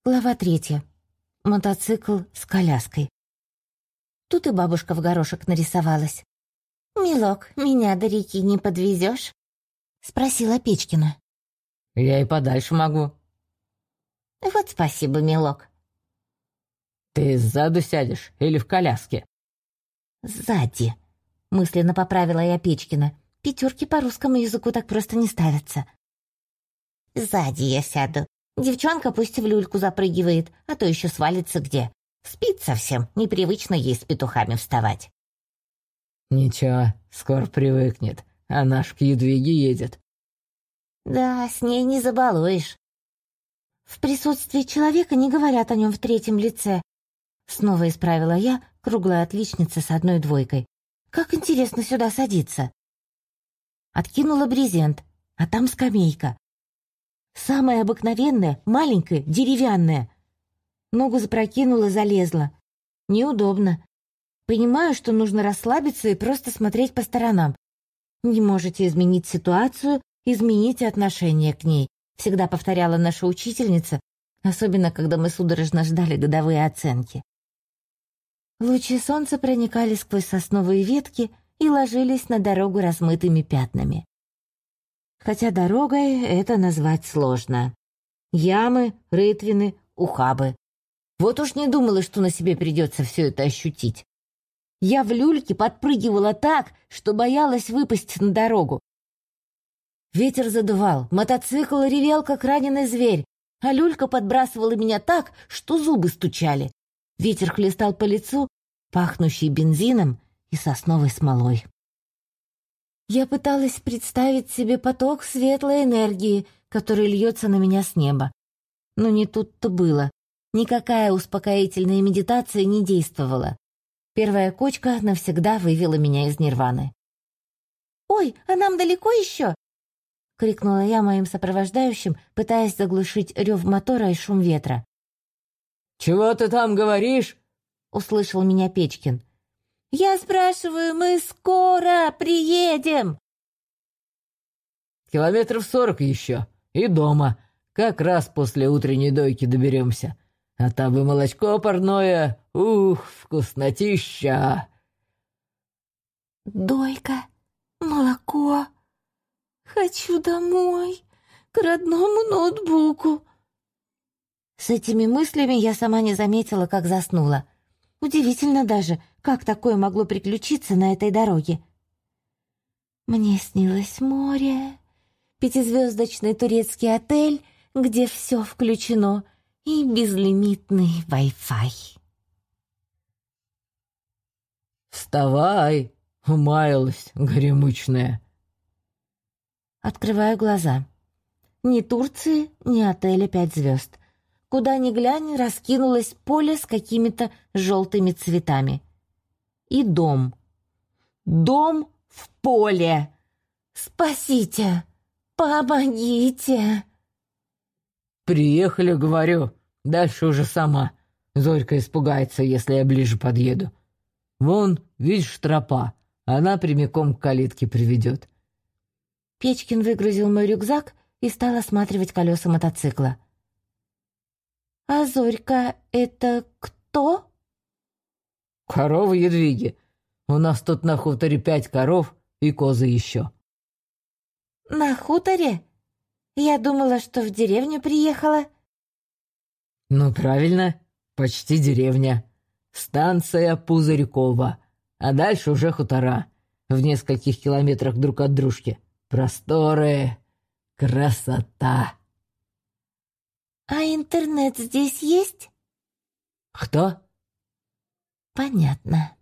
Глава 3. Мотоцикл с коляской. Тут и бабушка в горошек нарисовалась. «Милок, меня до реки не подвезешь?» — спросила Печкина. «Я и подальше могу». «Вот спасибо, милок». «Ты сзаду сядешь или в коляске?» «Сзади», — мысленно поправила я Печкина. Пятерки по русскому языку так просто не ставятся. «Сзади я сяду. Девчонка пусть в люльку запрыгивает, а то еще свалится где. Спит совсем, непривычно ей с петухами вставать». «Ничего, скоро привыкнет. Она ж к Едвиге едет». «Да, с ней не забалуешь». «В присутствии человека не говорят о нем в третьем лице», — снова исправила я, круглая отличница с одной двойкой. «Как интересно сюда садиться». Откинула брезент, а там скамейка. Самая обыкновенная, маленькая, деревянная. Ногу запрокинула, залезла. Неудобно. Понимаю, что нужно расслабиться и просто смотреть по сторонам. Не можете изменить ситуацию, измените отношение к ней, всегда повторяла наша учительница, особенно когда мы судорожно ждали годовые оценки. Лучи солнца проникали сквозь сосновые ветки и ложились на дорогу размытыми пятнами. Хотя дорогой это назвать сложно. Ямы, рытвины, ухабы. Вот уж не думала, что на себе придется все это ощутить. Я в люльке подпрыгивала так, что боялась выпасть на дорогу. Ветер задувал, мотоцикл ревел, как раненый зверь, а люлька подбрасывала меня так, что зубы стучали. Ветер хлестал по лицу, пахнущий бензином и сосновой смолой. Я пыталась представить себе поток светлой энергии, который льется на меня с неба. Но не тут-то было. Никакая успокоительная медитация не действовала. Первая кочка навсегда вывела меня из нирваны. «Ой, а нам далеко еще?» — крикнула я моим сопровождающим, пытаясь заглушить рев мотора и шум ветра. «Чего ты там говоришь?» — услышал меня Печкин. «Я спрашиваю, мы скоро приедем?» «Километров 40 еще. И дома. Как раз после утренней дойки доберемся. А там и молочко парное. Ух, вкуснотища!» «Дойка, молоко. Хочу домой, к родному ноутбуку». С этими мыслями я сама не заметила, как заснула. Удивительно даже, как такое могло приключиться на этой дороге. Мне снилось море, пятизвездочный турецкий отель, где все включено, и безлимитный Wi-Fi. «Вставай, умаялась, горемычная». Открываю глаза. Ни Турции, ни отеля 5 звезд. Куда ни глянь, раскинулось поле с какими-то желтыми цветами. И дом. Дом в поле. Спасите! Помогите! «Приехали, говорю. Дальше уже сама. Зорька испугается, если я ближе подъеду. Вон, видишь, тропа. Она прямиком к калитке приведет». Печкин выгрузил мой рюкзак и стал осматривать колеса мотоцикла. «А Зорька — это кто?» «Коровы Едвиги. У нас тут на хуторе 5 коров и козы еще». «На хуторе? Я думала, что в деревню приехала». «Ну, правильно. Почти деревня. Станция Пузырькова. А дальше уже хутора. В нескольких километрах друг от дружки. Просторы. Красота». «А интернет здесь есть?» «Кто?» «Понятно».